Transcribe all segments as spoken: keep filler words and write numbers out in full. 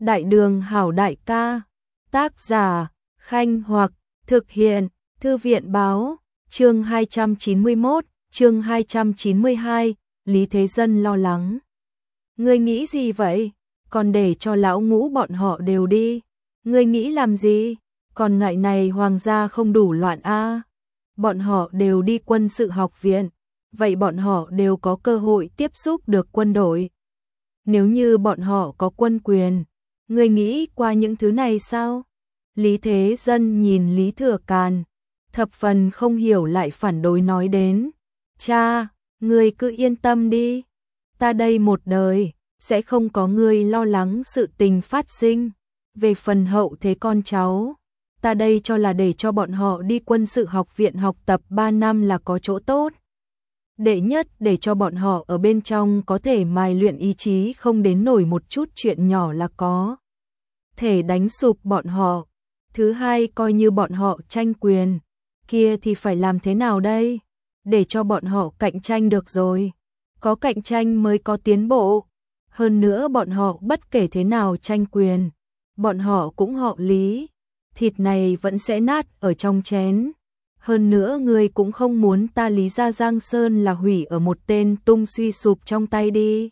Đại đường hảo đại ca. Tác giả, Khanh Hoặc, thực hiện, Thư viện báo, chương hai trăm chín mươi mốt, chương hai trăm chín mươi hai, Lý Thế Dân lo lắng. Ngươi nghĩ gì vậy? Còn để cho lão ngũ bọn họ đều đi. Ngươi nghĩ làm gì? Còn ngại này hoàng gia không đủ loạn a. Bọn họ đều đi quân sự học viện, vậy bọn họ đều có cơ hội tiếp xúc được quân đội. Nếu như bọn họ có quân quyền, ngươi nghĩ qua những thứ này sao? Lý Thế Dân nhìn Lý Thừa Càn, thập phần không hiểu lại phản đối nói đến. Cha, ngươi cứ yên tâm đi. Ta đây một đời, sẽ không có ngươi lo lắng sự tình phát sinh. Về phần hậu thế con cháu, ta đây cho là để cho bọn họ đi quân sự học viện học tập ba năm là có chỗ tốt. Đệ nhất, để cho bọn họ ở bên trong có thể mài luyện ý chí, không đến nổi một chút chuyện nhỏ là có thể đánh sụp bọn họ. Thứ hai, coi như bọn họ tranh quyền, kia thì phải làm thế nào đây? Để cho bọn họ cạnh tranh được rồi. Có cạnh tranh mới có tiến bộ. Hơn nữa bọn họ bất kể thế nào tranh quyền, bọn họ cũng họ Lý. Thịt này vẫn sẽ nát ở trong chén. Hơn nữa ngươi cũng không muốn ta Lý gia Giang Sơn là hủy ở một tên tung suy sụp trong tay đi.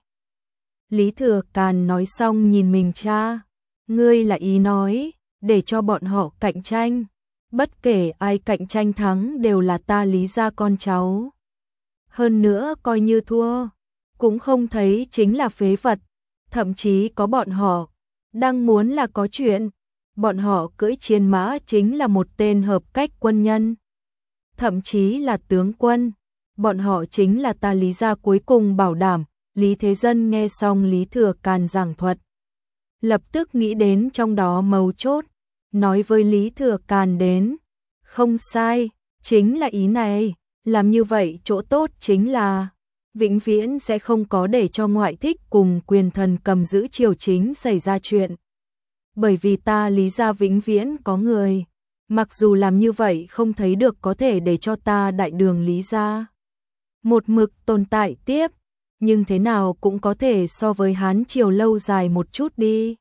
Lý Thừa Càn nói xong nhìn mình cha. Ngươi là ý nói, để cho bọn họ cạnh tranh. Bất kể ai cạnh tranh thắng đều là ta Lý gia con cháu. Hơn nữa coi như thua, cũng không thấy chính là phế vật. Thậm chí có bọn họ đang muốn là có chuyện. Bọn họ cưỡi chiến mã chính là một tên hợp cách quân nhân. Thậm chí là tướng quân. Bọn họ chính là ta Lý gia cuối cùng bảo đảm. Lý Thế Dân nghe xong Lý Thừa Càn giảng thuật, lập tức nghĩ đến trong đó mấu chốt, nói với Lý Thừa Càn đến. Không sai, chính là ý này. Làm như vậy chỗ tốt chính là vĩnh viễn sẽ không có để cho ngoại thích cùng quyền thần cầm giữ triều chính xảy ra chuyện. Bởi vì ta Lý gia vĩnh viễn có người, mặc dù làm như vậy không thấy được có thể để cho ta đại đường Lý gia một mực tồn tại tiếp, nhưng thế nào cũng có thể so với Hán triều lâu dài một chút đi.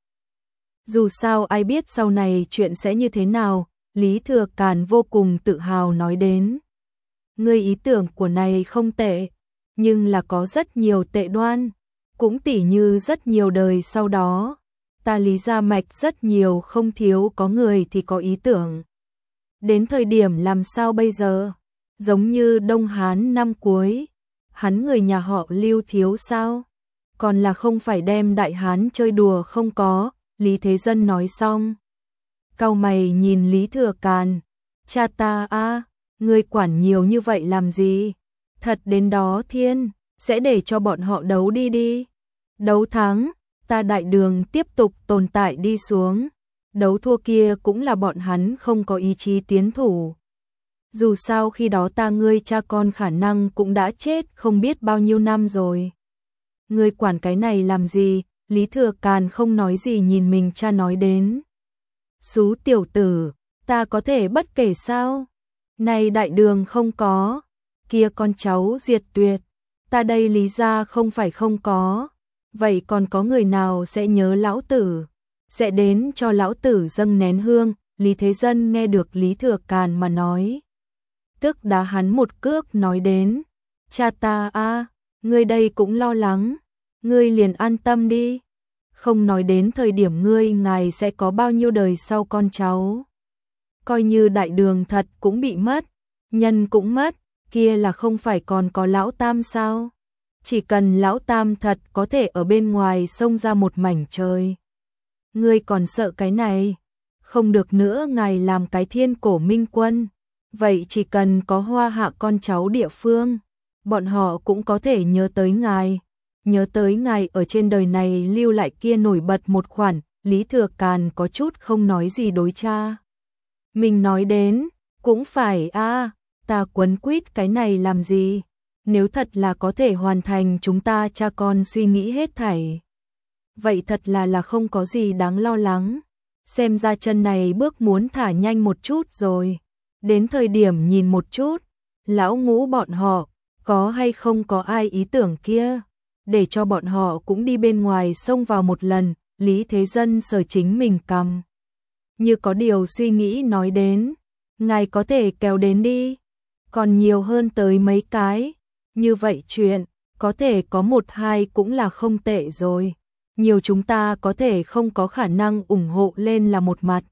Dù sao ai biết sau này chuyện sẽ như thế nào, Lý Thừa Càn vô cùng tự hào nói đến. Ngươi ý tưởng của này không tệ, nhưng là có rất nhiều tệ đoan, cũng tỉ như rất nhiều đời sau đó. Ta Lý gia mạch rất nhiều không thiếu có người thì có ý tưởng. Đến thời điểm làm sao bây giờ? Giống như Đông Hán năm cuối, hắn người nhà họ Lưu thiếu sao? Còn là không phải đem Đại Hán chơi đùa không có. Lý Thế Dân nói xong, cau mày nhìn Lý Thừa Càn. Cha ta a, ngươi quản nhiều như vậy làm gì? Thật đến đó thiên, sẽ để cho bọn họ đấu đi đi. Đấu thắng, ta đại đường tiếp tục tồn tại đi xuống. Đấu thua kia cũng là bọn hắn không có ý chí tiến thủ. Dù sao khi đó ta ngươi cha con khả năng cũng đã chết không biết bao nhiêu năm rồi. Ngươi quản cái này làm gì? Lý Thừa Càn không nói gì nhìn mình cha nói đến. Xú tiểu tử, ta có thể bất kể sao? Này đại đường không có, kia con cháu diệt tuyệt. Ta đây Lý gia không phải không có. Vậy còn có người nào sẽ nhớ lão tử, sẽ đến cho lão tử dâng nén hương? Lý Thế Dân nghe được Lý Thừa Càn mà nói, tức đá hắn một cước nói đến. Cha ta a, ngươi đây cũng lo lắng. Ngươi liền an tâm đi. Không nói đến thời điểm ngươi ngài sẽ có bao nhiêu đời sau con cháu. Coi như đại đường thật cũng bị mất, nhân cũng mất, kia là không phải còn có lão tam sao? Chỉ cần lão tam thật có thể ở bên ngoài xông ra một mảnh trời. Ngươi còn sợ cái này? Không được nữa, ngài làm cái thiên cổ minh quân. Vậy chỉ cần có hoa hạ con cháu địa phương, bọn họ cũng có thể nhớ tới ngài. Nhớ tới ngài ở trên đời này lưu lại kia nổi bật một khoản. Lý Thừa Càn có chút không nói gì đối cha mình nói đến. Cũng phải a, ta quấn quýt cái này làm gì? Nếu thật là có thể hoàn thành chúng ta cha con suy nghĩ hết thảy, vậy thật là là không có gì đáng lo lắng. Xem ra chân này bước muốn thả nhanh một chút rồi. Đến thời điểm nhìn một chút, lão ngũ bọn họ có hay không có ai ý tưởng kia, để cho bọn họ cũng đi bên ngoài xông vào một lần. Lý Thế Dân sờ chính mình cằm, như có điều suy nghĩ nói đến, ngài có thể kéo đến đi, còn nhiều hơn tới mấy cái, như vậy chuyện, có thể có một hai cũng là không tệ rồi, nhiều chúng ta có thể không có khả năng ủng hộ lên là một mặt.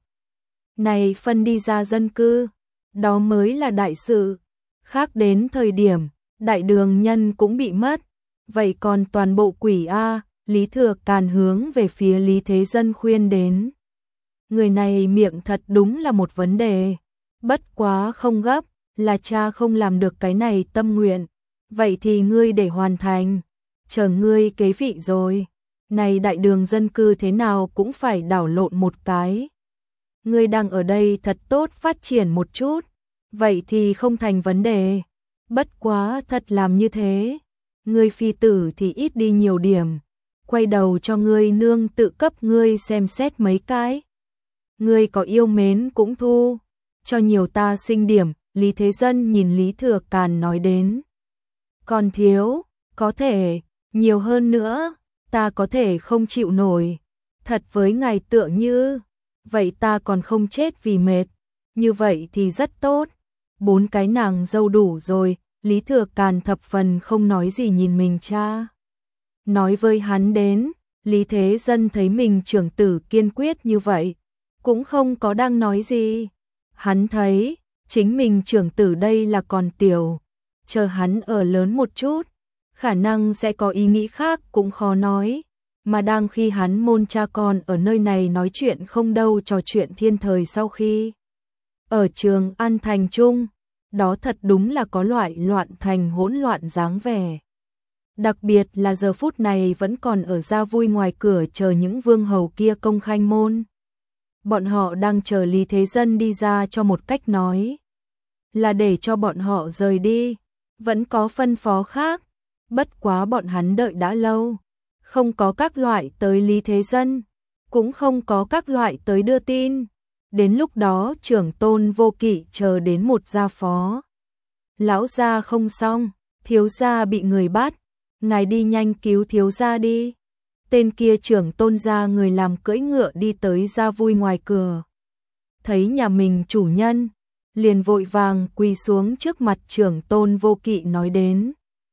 Này phân đi ra dân cư, đó mới là đại sự, khác đến thời điểm, đại đường nhân cũng bị mất, vậy còn toàn bộ quỷ A, Lý Thừa Càn hướng về phía Lý Thế Dân khuyên đến. Người này miệng thật đúng là một vấn đề, bất quá không gấp, là cha không làm được cái này tâm nguyện, vậy thì ngươi để hoàn thành, chờ ngươi kế vị rồi, này đại đường dân cư thế nào cũng phải đảo lộn một cái. Ngươi đang ở đây thật tốt phát triển một chút, vậy thì không thành vấn đề, bất quá thật làm như thế, ngươi phi tử thì ít đi nhiều điểm, quay đầu cho ngươi nương tự cấp ngươi xem xét mấy cái. Ngươi có yêu mến cũng thu, cho nhiều ta sinh điểm, Lý Thế Dân nhìn Lý Thừa Càn nói đến. Còn thiếu, có thể, nhiều hơn nữa, ta có thể không chịu nổi, thật với ngài tựa như, vậy ta còn không chết vì mệt, như vậy thì rất tốt, bốn cái nàng dâu đủ rồi, Lý Thừa Càn thập phần không nói gì nhìn mình cha. Nói với hắn đến, Lý Thế Dân thấy mình trưởng tử kiên quyết như vậy, cũng không có đang nói gì. Hắn thấy, chính mình trưởng tử đây là còn tiểu, chờ hắn ở lớn một chút, khả năng sẽ có ý nghĩ khác cũng khó nói, mà đang khi hắn môn cha con ở nơi này nói chuyện không đâu trò chuyện thiên thời sau khi. Ở trường An Thành Trung, đó thật đúng là có loại loạn thành hỗn loạn dáng vẻ. Đặc biệt là giờ phút này vẫn còn ở ra vui ngoài cửa chờ những vương hầu kia công khanh môn. Bọn họ đang chờ Lý Thế Dân đi ra cho một cách nói, là để cho bọn họ rời đi, vẫn có phân phó khác, bất quá bọn hắn đợi đã lâu, không có các loại tới Lý Thế Dân, cũng không có các loại tới đưa tin, đến lúc đó trưởng tôn Vô Kỵ chờ đến một gia phó. Lão gia không xong, thiếu gia bị người bắt, ngài đi nhanh cứu thiếu gia đi. Tên kia trưởng tôn gia người làm cưỡi ngựa đi tới ra vui ngoài cửa. Thấy nhà mình chủ nhân, liền vội vàng quỳ xuống trước mặt trưởng tôn Vô Kỵ nói đến.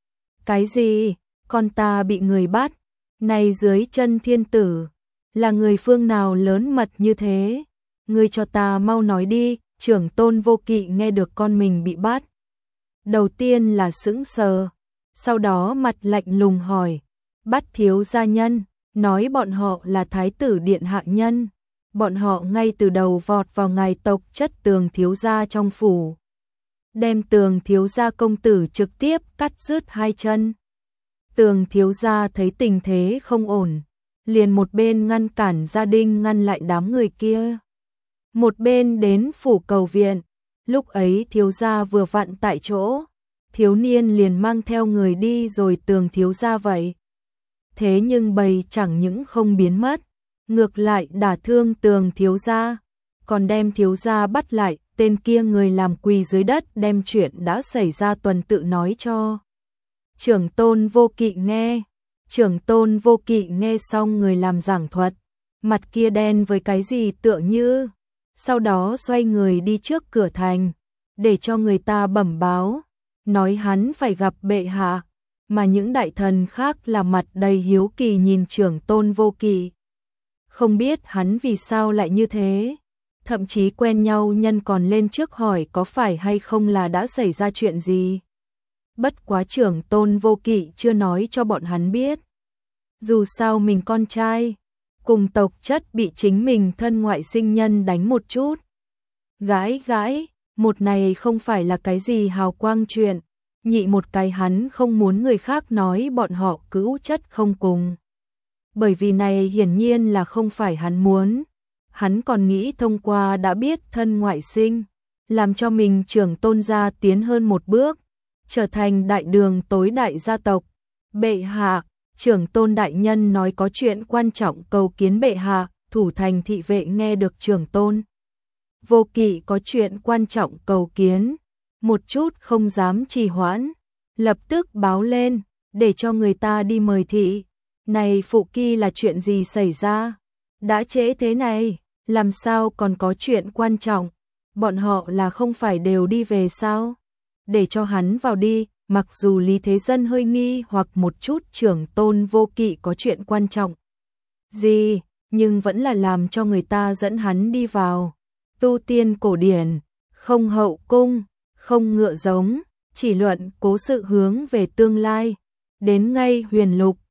Cái gì? Con ta bị người bắt, này dưới chân thiên tử, là người phương nào lớn mật như thế? Ngươi cho ta mau nói đi, trưởng tôn Vô Kỵ nghe được con mình bị bắt. Đầu tiên là sững sờ, sau đó mặt lạnh lùng hỏi. Bắt thiếu gia nhân, nói bọn họ là thái tử điện hạ nhân, bọn họ ngay từ đầu vọt vào ngài tộc chất Tường thiếu gia trong phủ, đem Tường thiếu gia công tử trực tiếp cắt rứt hai chân. Tường thiếu gia thấy tình thế không ổn, liền một bên ngăn cản gia đình ngăn lại đám người kia, một bên đến phủ cầu viện. Lúc ấy thiếu gia vừa vặn tại chỗ, thiếu niên liền mang theo người đi rồi Tường thiếu gia vậy. Thế nhưng bầy chẳng những không biến mất, ngược lại đả thương Tường thiếu gia, còn đem thiếu gia bắt lại. Tên kia người làm quỳ dưới đất đem chuyện đã xảy ra tuần tự nói cho trưởng tôn Vô Kỵ nghe. Trưởng tôn Vô Kỵ nghe xong người làm giảng thuật, mặt kia đen với cái gì tựa như, sau đó xoay người đi trước cửa thành, để cho người ta bẩm báo, nói hắn phải gặp bệ hạ. Mà những đại thần khác là mặt đầy hiếu kỳ nhìn trưởng tôn Vô Kỵ, không biết hắn vì sao lại như thế, thậm chí quen nhau nhân còn lên trước hỏi có phải hay không là đã xảy ra chuyện gì. Bất quá trưởng tôn Vô Kỵ chưa nói cho bọn hắn biết, dù sao mình con trai cùng tộc chất bị chính mình thân ngoại sinh nhân đánh một chút, gãi gãi, một này không phải là cái gì hào quang chuyện, nhị một cái hắn không muốn người khác nói bọn họ cữu chất không cùng. Bởi vì này hiển nhiên là không phải hắn muốn, hắn còn nghĩ thông qua đã biết thân ngoại sinh, làm cho mình trưởng tôn gia tiến hơn một bước, trở thành đại đường tối đại gia tộc. Bệ hạ, trưởng tôn đại nhân nói có chuyện quan trọng cầu kiến bệ hạ. Thủ thành thị vệ nghe được trưởng tôn Vô Kỵ có chuyện quan trọng cầu kiến, một chút không dám trì hoãn, lập tức báo lên, để cho người ta đi mời thị. Này phụ kỳ là chuyện gì xảy ra? Đã trễ thế này, làm sao còn có chuyện quan trọng, bọn họ là không phải đều đi về sao? Để cho hắn vào đi, mặc dù Lý Thế Dân hơi nghi hoặc một chút Trưởng Tôn Vô Kỵ có chuyện quan trọng gì, nhưng vẫn là làm cho người ta dẫn hắn đi vào. Tu tiên cổ điển, không hậu cung, không ngựa giống, chỉ luận cố sự hướng về tương lai. Đến ngay Huyền Lục,